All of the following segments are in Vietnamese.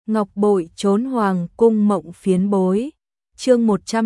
Ngọc bội trốn hoàng cung mộng phiến bối. Chương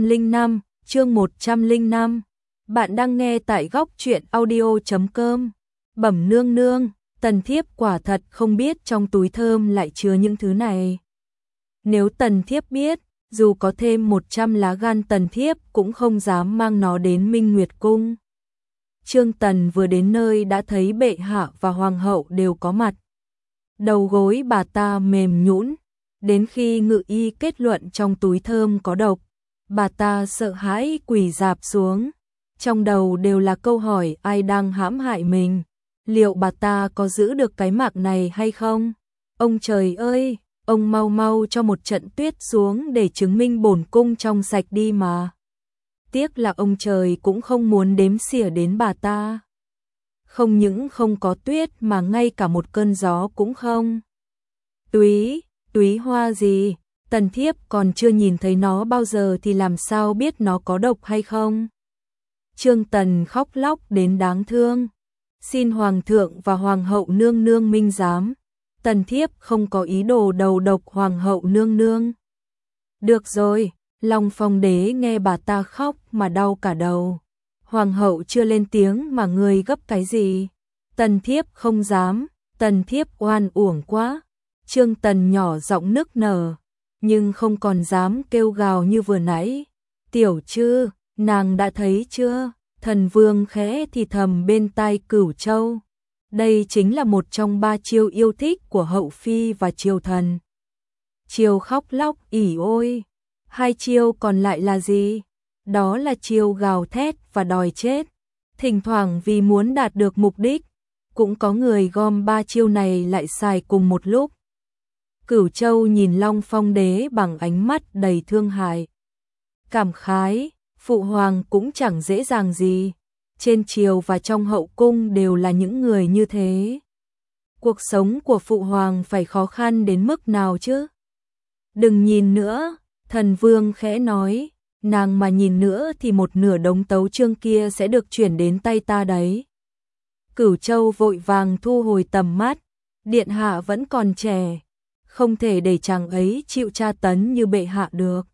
105. Bạn đang nghe tại góc truyện audio.com. Bẩm nương nương, tần thiếp quả thật không biết trong túi thơm lại chứa những thứ này. Nếu tần thiếp biết, dù có thêm 100 lá gan tần thiếp cũng không dám mang nó đến Minh Nguyệt Cung. Trương Tần vừa đến nơi đã thấy bệ hạ và hoàng hậu đều có mặt. Đầu gối bà ta mềm nhũn, đến khi ngự y kết luận trong túi thơm có độc, bà ta sợ hãi quỳ rạp xuống. Trong đầu đều là câu hỏi ai đang hãm hại mình, liệu bà ta có giữ được cái mạng này hay không? Ông trời ơi, ông mau mau cho một trận tuyết xuống để chứng minh bổn cung trong sạch đi mà. Tiếc là ông trời cũng không muốn đếm xỉa đến bà ta. Không những không có tuyết mà ngay cả một cơn gió cũng không. Túy hoa gì, tần thiếp còn chưa nhìn thấy nó bao giờ thì làm sao biết nó có độc hay không? Trương Tần khóc lóc đến đáng thương. Xin hoàng thượng và hoàng hậu nương nương minh giám, tần thiếp không có ý đồ đầu độc hoàng hậu nương nương. Được rồi, Long Phong đế nghe bà ta khóc mà đau cả đầu. Hoàng hậu chưa lên tiếng mà người gấp cái gì? Tần thiếp không dám, tần thiếp oan uổng quá. Trương Tần nhỏ giọng nức nở, nhưng không còn dám kêu gào như vừa nãy. Tiểu Trư, nàng đã thấy chưa? Thần vương khẽ thì thầm bên tai Cửu Châu. Đây chính là một trong 3 chiêu yêu thích của hậu phi và triều thần. Chiêu khóc lóc ỉ ôi. 2 chiêu còn lại là gì? Đó là chiêu gào thét và đòi chết. Thỉnh thoảng vì muốn đạt được mục đích, cũng có người gom 3 chiêu này lại xài cùng một lúc. Cửu Châu nhìn Long Phong đế bằng ánh mắt đầy thương hại. Cảm khái, phụ hoàng cũng chẳng dễ dàng gì. Trên triều và trong hậu cung đều là những người như thế. Cuộc sống của phụ hoàng phải khó khăn đến mức nào chứ? Đừng nhìn nữa, thần vương khẽ nói, nàng mà nhìn nữa thì một nửa đống tấu chương kia sẽ được chuyển đến tay ta đấy. Cửu Châu vội vàng thu hồi tầm mắt, điện hạ vẫn còn trẻ, không thể để chàng ấy chịu tra tấn như bệ hạ được.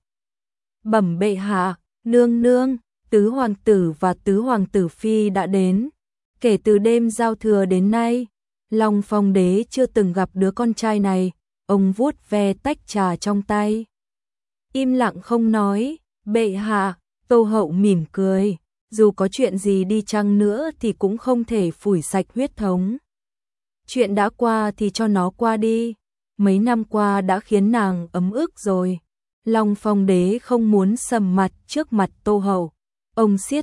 Bẩm bệ hạ, nương nương, tứ hoàng tử và tứ hoàng tử phi đã đến. Kể từ đêm giao thừa đến nay, Long Phong đế chưa từng gặp đứa con trai này. Ông vuốt ve tách trà trong tay, im lặng không nói. Bệ hạ, Tô hậu mỉm cười, dù có chuyện gì đi chăng nữa thì cũng không thể phủi sạch huyết thống. Chuyện đã qua thì cho nó qua đi, mấy năm qua đã khiến nàng ấm ức rồi. Long Phong đế không muốn sầm mặt trước mặt Tô hậu. Ông siết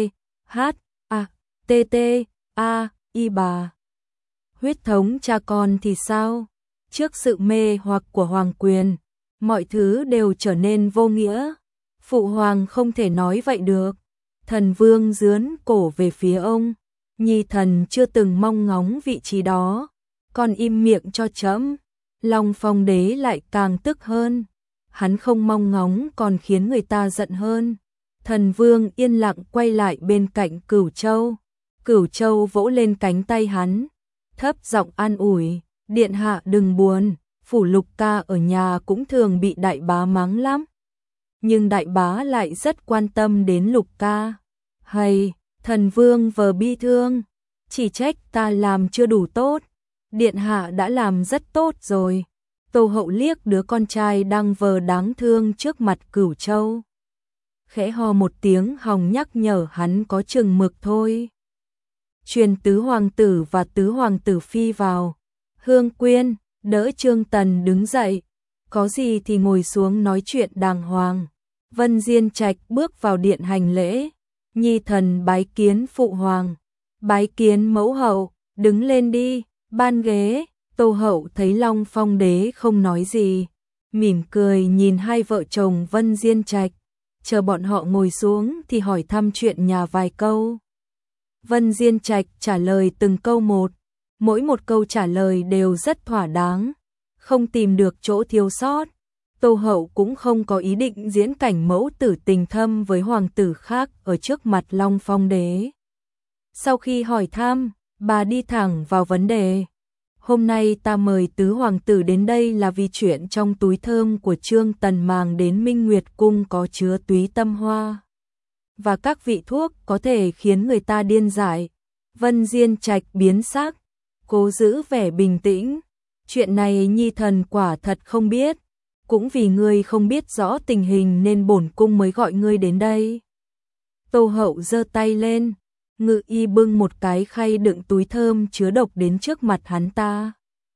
y bà. Huyết thống cha con thì sao? Trước sự mê hoặc của hoàng quyền, mọi thứ đều trở nên vô nghĩa. Phụ hoàng không thể nói vậy được. Thần vương dướn cổ về phía ông. Nhi thần chưa từng mong ngóng vị trí đó, còn im miệng cho trẫm. Long Phong đế lại càng tức hơn. Hắn không mong ngóng còn khiến người ta giận hơn. Thần vương yên lặng quay lại bên cạnh Cửu Châu. Cửu Châu vỗ lên cánh tay hắn, thấp giọng an ủi, điện hạ đừng buồn, phủ Lục ca ở nhà cũng thường bị đại bá mắng lắm. Nhưng đại bá lại rất quan tâm đến Lục ca. Hay, thần vương vờ bi thương, chỉ trách ta làm chưa đủ tốt. Điện hạ đã làm rất tốt rồi. Tô hậu liếc đứa con trai đang vờ đáng thương trước mặt Cửu Châu, khẽ ho một tiếng hòng nhắc nhở hắn có chừng mực thôi. Truyền tứ hoàng tử và tứ hoàng tử phi vào. Hương Quyên đỡ Trương Tần đứng dậy, có gì thì ngồi xuống nói chuyện đàng hoàng. Vân Diên Trạch bước vào điện hành lễ. Nhi thần bái kiến phụ hoàng. Bái kiến mẫu hậu, đứng lên đi, ban ghế. Tô hậu thấy Long Phong đế không nói gì, mỉm cười nhìn hai vợ chồng Vân Diên Trạch, chờ bọn họ ngồi xuống thì hỏi thăm chuyện nhà vài câu. Vân Diên Trạch trả lời từng câu một, mỗi một câu trả lời đều rất thỏa đáng, không tìm được chỗ thiếu sót. Tô hậu cũng không có ý định diễn cảnh mẫu tử tình thâm với hoàng tử khác ở trước mặt Long Phong đế. Sau khi hỏi thăm, bà đi thẳng vào vấn đề. hôm nay ta mời tứ hoàng tử đến đây là vì chuyện trong túi thơm của Trương Tần mang đến Minh Nguyệt Cung có chứa túy tâm hoa. Và các vị thuốc có thể khiến người ta điên dại. Vân Diên Trạch biến sắc, cố giữ vẻ bình tĩnh. Chuyện này nhi thần quả thật không biết. Cũng vì ngươi không biết rõ tình hình nên bổn cung mới gọi ngươi đến đây. Tô Hậu giơ tay lên, Ngự Y bưng một cái khay đựng túi thơm chứa độc đến trước mặt hắn ta.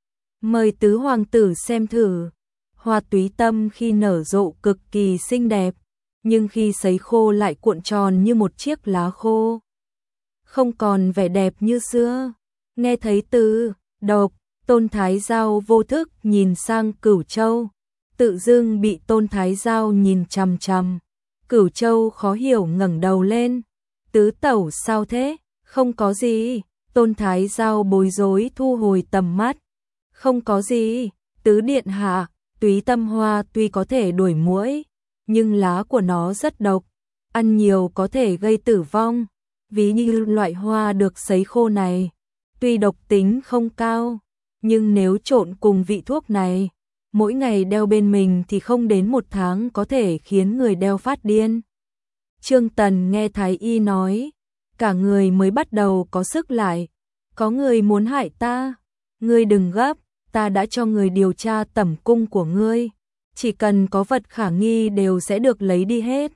Mời tứ hoàng tử xem thử. Hoa túy tâm khi nở rộ cực kỳ xinh đẹp, nhưng khi sấy khô lại cuộn tròn như một chiếc lá khô. Không còn vẻ đẹp như xưa. Nghe thấy từ độc, Tôn Thái Giao vô thức nhìn sang Cửu Châu. Tự dưng bị Tôn Thái Giao nhìn chằm chằm. Cửu Châu khó hiểu ngẩng đầu lên. Tứ tẩu sao thế? Không có gì. Tôn Thái Giao bối rối thu hồi tầm mắt. Không có gì. Tứ điện hạ, túy tâm hoa tuy có thể đuổi muỗi, nhưng lá của nó rất độc. Ăn nhiều có thể gây tử vong. Ví như loại hoa được sấy khô này, tuy độc tính không cao, nhưng nếu trộn cùng vị thuốc này, mỗi ngày đeo bên mình thì không đến 1 tháng có thể khiến người đeo phát điên. Trương Tần nghe Thái Y nói, cả người mới bắt đầu có sức lại. Có người muốn hại ta, ngươi đừng gấp, ta đã cho người điều tra tẩm cung của ngươi, chỉ cần có vật khả nghi đều sẽ được lấy đi hết.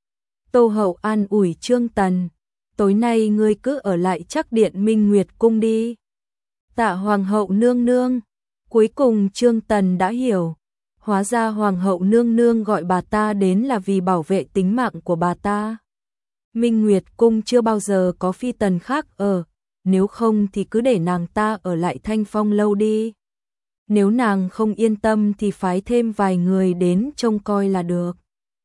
Tô Hậu an ủi Trương Tần, tối nay ngươi cứ ở lại Trắc Điện Minh Nguyệt Cung đi. Tạ Hoàng hậu nương nương. Cuối cùng Trương Tần đã hiểu, hóa ra Hoàng hậu nương nương gọi bà ta đến là vì bảo vệ tính mạng của bà ta. Minh Nguyệt Cung chưa bao giờ có phi tần khác ở, nếu không thì cứ để nàng ta ở lại Thanh Phong lâu đi. Nếu nàng không yên tâm thì phái thêm vài người đến trông coi là được.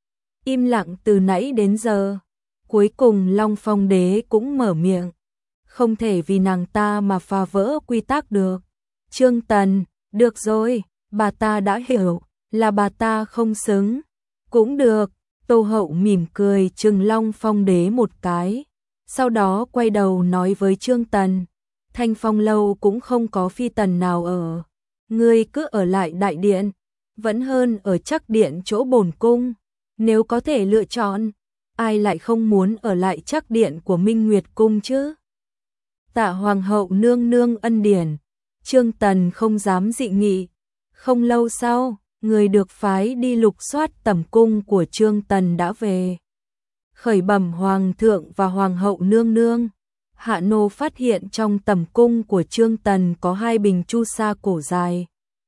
Im lặng từ nãy đến giờ, cuối cùng Long Phong đế cũng mở miệng. Không thể vì nàng ta mà phá vỡ quy tắc được. Trương Tần, được rồi, bà ta đã hiểu, là bà ta không xứng. Cũng được, Tô Hậu mỉm cười trừng Long Phong đế một cái. Sau đó quay đầu nói với Trương Tần, Thanh Phong lâu cũng không có phi tần nào ở. Ngươi cứ ở lại đại điện, vẫn hơn ở Trắc Điện chỗ bổn cung. Nếu có thể lựa chọn, ai lại không muốn ở lại Trắc Điện của Minh Nguyệt Cung chứ? Tạ Hoàng hậu nương nương ân điển. Trương Tần không dám dị nghị. Không lâu sau, người được phái đi lục soát tẩm cung của Trương Tần đã về. Khởi bẩm Hoàng thượng và Hoàng hậu nương nương. Hạ nô phát hiện trong tẩm cung của Trương Tần có 2 bình chu sa cổ dài,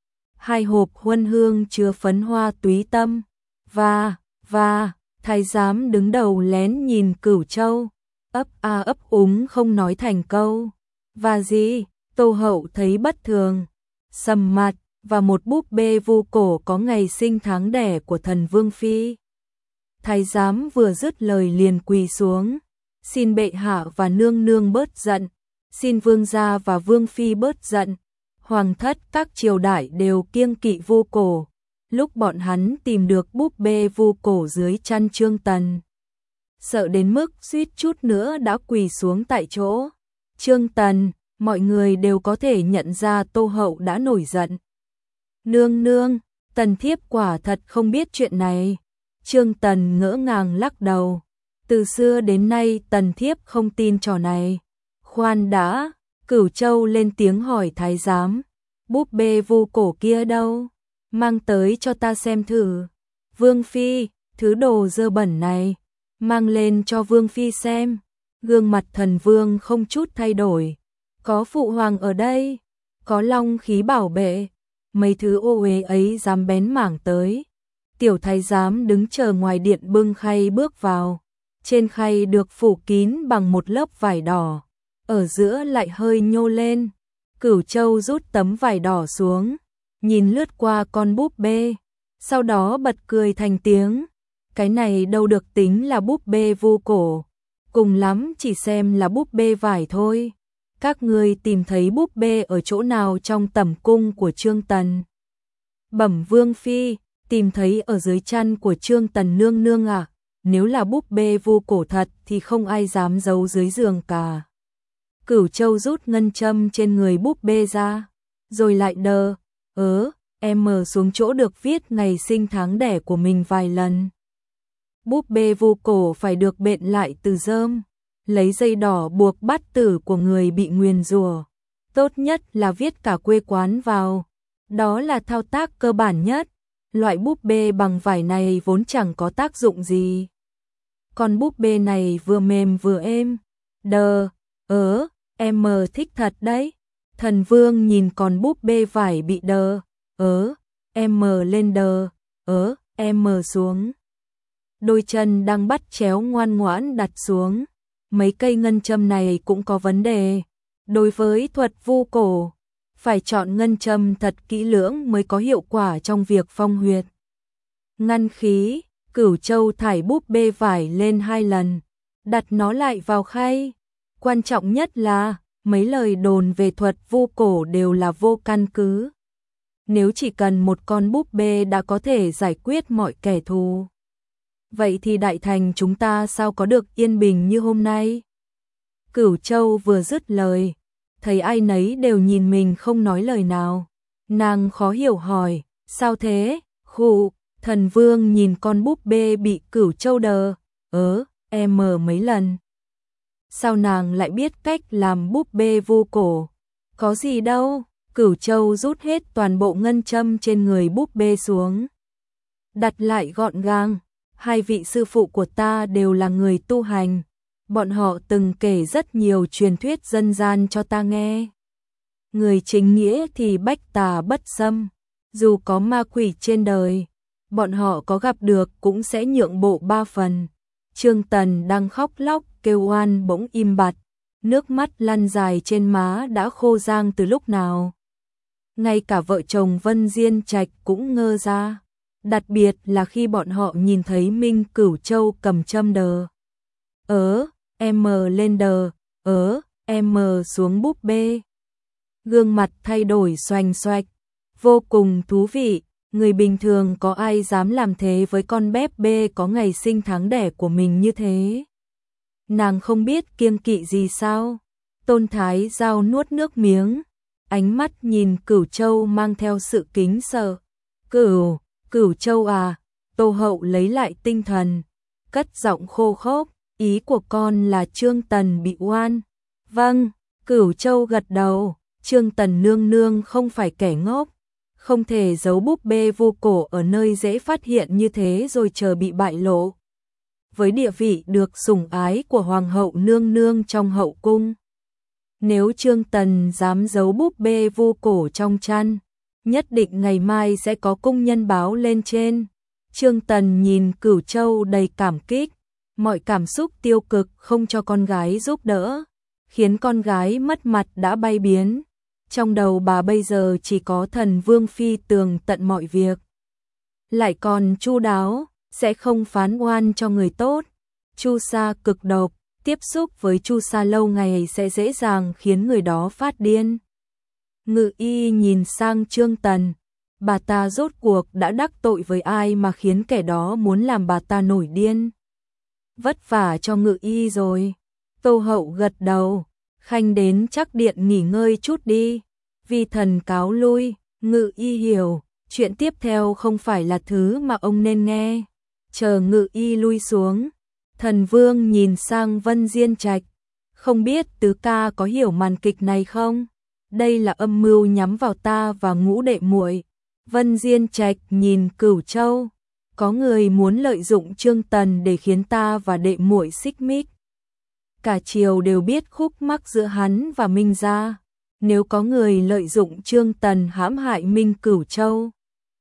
2 hộp huân hương chứa phấn hoa túy tâm, và thái giám đứng đầu lén nhìn Cửu Châu, ấp a ấp úng không nói thành câu. Và gì? Tô Hậu thấy bất thường, sầm mặt, và một búp bê vu cổ có ngày sinh tháng đẻ của thần Vương Phi. Thái giám vừa dứt lời liền quỳ xuống, xin bệ hạ và nương nương bớt giận, xin vương gia và vương phi bớt giận. Hoàng thất các triều đại đều kiêng kỵ vu cổ. Lúc bọn hắn tìm được búp bê vu cổ dưới chăn Trương Tần, sợ đến mức suýt chút nữa đã quỳ xuống tại chỗ. Trương Tần, mọi người đều có thể nhận ra Tô Hậu đã nổi giận. Nương nương, Tần thiếp quả thật không biết chuyện này. Trương Tần ngỡ ngàng lắc đầu. Từ xưa đến nay Tần thiếp không tin trò này. Khoan đã, Cửu Châu lên tiếng hỏi thái giám. Búp bê vu cổ kia đâu? Mang tới cho ta xem thử. Vương Phi, thứ đồ dơ bẩn này, mang lên cho Vương Phi xem. Gương mặt thần vương không chút thay đổi. Có phụ hoàng ở đây, có long khí bảo vệ, mấy thứ ô uế ấy dám bén mảng tới. Tiểu thái giám đứng chờ ngoài điện bưng khay bước vào. Trên khay được phủ kín bằng một lớp vải đỏ, ở giữa lại hơi nhô lên. Cửu Châu rút tấm vải đỏ xuống, nhìn lướt qua con búp bê, sau đó bật cười thành tiếng. Cái này đâu được tính là búp bê vu cổ, cùng lắm chỉ xem là búp bê vải thôi. Các ngươi tìm thấy búp bê ở chỗ nào trong tẩm cung của Trương Tần? Bẩm Vương Phi, tìm thấy ở dưới chăn của Trương Tần nương nương à? Nếu là búp bê vu cổ thật thì không ai dám giấu dưới giường cả. Cửu Châu rút ngân châm trên người búp bê ra, rồi lại đờ, xuống chỗ được viết ngày sinh tháng đẻ của mình vài lần. Búp bê vu cổ phải được bện lại từ rơm, lấy dây đỏ buộc bát tử của người bị nguyền rủa. Tốt nhất là viết cả quê quán vào. Đó là thao tác cơ bản nhất. Loại búp bê bằng vải này vốn chẳng có tác dụng gì. Con búp bê này vừa mềm vừa êm. Em thích thật đấy. Thần Vương nhìn con búp bê vải bị em lên em xuống. Đôi chân đang bắt chéo ngoan ngoãn đặt xuống. Mấy cây ngân châm này cũng có vấn đề. Đối với thuật vu cổ, phải chọn ngân châm thật kỹ lưỡng mới có hiệu quả trong việc phong huyệt. Ngăn khí, Cửu Châu thải búp bê vải lên 2 lần, đặt nó lại vào khay. Quan trọng nhất là, mấy lời đồn về thuật vu cổ đều là vô căn cứ. Nếu chỉ cần một con búp bê đã có thể giải quyết mọi kẻ thù, vậy thì đại thành chúng ta sao có được yên bình như hôm nay? Cửu Châu vừa dứt lời, thấy ai nấy đều nhìn mình không nói lời nào. Nàng khó hiểu hỏi, sao thế? Khụ, Thần Vương nhìn con búp bê bị Cửu Châu em mấy lần. Sao nàng lại biết cách làm búp bê vu cổ? Có gì đâu. Cửu Châu rút hết toàn bộ ngân châm trên người búp bê xuống, đặt lại gọn gàng. Hai vị sư phụ của ta đều là người tu hành, bọn họ từng kể rất nhiều truyền thuyết dân gian cho ta nghe. Người chính nghĩa thì bách tà bất xâm, dù có ma quỷ trên đời, bọn họ có gặp được cũng sẽ nhượng bộ 3 phần. Trương Tần đang khóc lóc kêu oan bỗng im bặt, nước mắt lăn dài trên má đã khô rang từ lúc nào. Ngay cả vợ chồng Vân Diên Trạch cũng ngơ ra, đặc biệt là khi bọn họ nhìn thấy Minh Cửu Châu cầm châm em lên em xuống búp bê. Gương mặt thay đổi xoành xoạch, vô cùng thú vị. Người bình thường có ai dám làm thế với con bép bê có ngày sinh tháng đẻ của mình như thế? Nàng không biết kiêng kỵ gì sao? Tôn Thái Giao nuốt nước miếng, ánh mắt nhìn Cửu Châu mang theo sự kính sợ. Cửu Châu à, Tô Hậu lấy lại tinh thần, cất giọng khô khốc, ý của con là Trương Tần bị oan. Vâng, Cửu Châu gật đầu, Trương Tần nương nương không phải kẻ ngốc, không thể giấu búp bê vu cổ ở nơi dễ phát hiện như thế rồi chờ bị bại lộ. Với địa vị được sủng ái của Hoàng hậu nương nương trong hậu cung, nếu Trương Tần dám giấu búp bê vu cổ trong chăn, nhất định ngày mai sẽ có cung nhân báo lên trên. Trương Tần nhìn Cửu Châu đầy cảm kích, mọi cảm xúc tiêu cực không cho con gái giúp đỡ, khiến con gái mất mặt đã bay biến. Trong đầu bà bây giờ chỉ có Thần Vương phi tường tận mọi việc, lại còn chu đáo, sẽ không phán oan cho người tốt. Chu sa cực độc, tiếp xúc với chu sa lâu ngày sẽ dễ dàng khiến người đó phát điên. Ngự y nhìn sang Trương Tần, bà ta rốt cuộc đã đắc tội với ai mà khiến kẻ đó muốn làm bà ta nổi điên? Vất vả cho Ngự y rồi. Tô Hậu gật đầu, khanh đến chắc điện nghỉ ngơi chút đi. Vi thần cáo lui. Ngự y hiểu, chuyện tiếp theo không phải là thứ mà ông nên nghe. Chờ Ngự y lui xuống, Thần Vương nhìn sang Vân Diên Trạch, không biết tứ ca có hiểu màn kịch này không? Đây là âm mưu nhắm vào ta và Ngũ đệ muội. Vân Diên Trạch nhìn Cửu Châu, có người muốn lợi dụng Trương Tần để khiến ta và đệ muội xích mích. Cả triều đều biết khúc mắc giữa hắn và Minh gia, nếu có người lợi dụng Trương Tần hãm hại Minh Cửu Châu,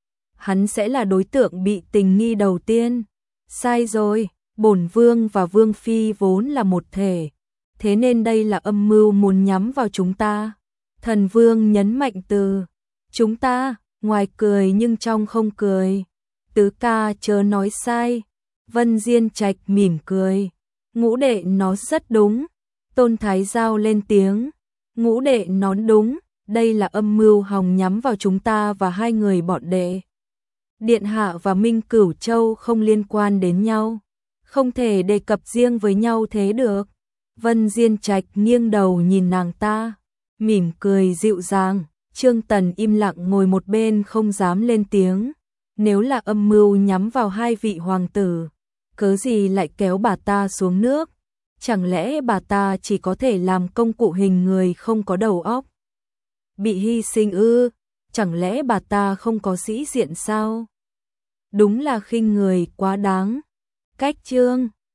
hắn sẽ là đối tượng bị tình nghi đầu tiên. Sai rồi, bổn vương và vương phi vốn là một thể, thế nên đây là âm mưu muốn nhắm vào chúng ta. Thần Vương nhấn mạnh từ chúng ta, ngoài cười nhưng trong không cười. Tứ ca chớ nói sai. Vân Diên Trạch mỉm cười. Ngũ đệ nói rất đúng. Tôn Thái Giao lên tiếng. Ngũ đệ nói đúng, đây là âm mưu hòng nhắm vào chúng ta và hai người bọn đệ. Điện hạ và Minh Cửu Châu không liên quan đến nhau, không thể đề cập riêng với nhau thế được. Vân Diên Trạch nghiêng đầu nhìn nàng ta, mỉm cười dịu dàng. Trương Tần im lặng ngồi một bên không dám lên tiếng. Nếu là âm mưu nhắm vào hai vị hoàng tử, cớ gì lại kéo bà ta xuống nước? Chẳng lẽ bà ta chỉ có thể làm công cụ hình người không có đầu óc? Bị hy sinh ư? Chẳng lẽ bà ta không có sĩ diện sao? Đúng là khinh người quá đáng. Cách Trương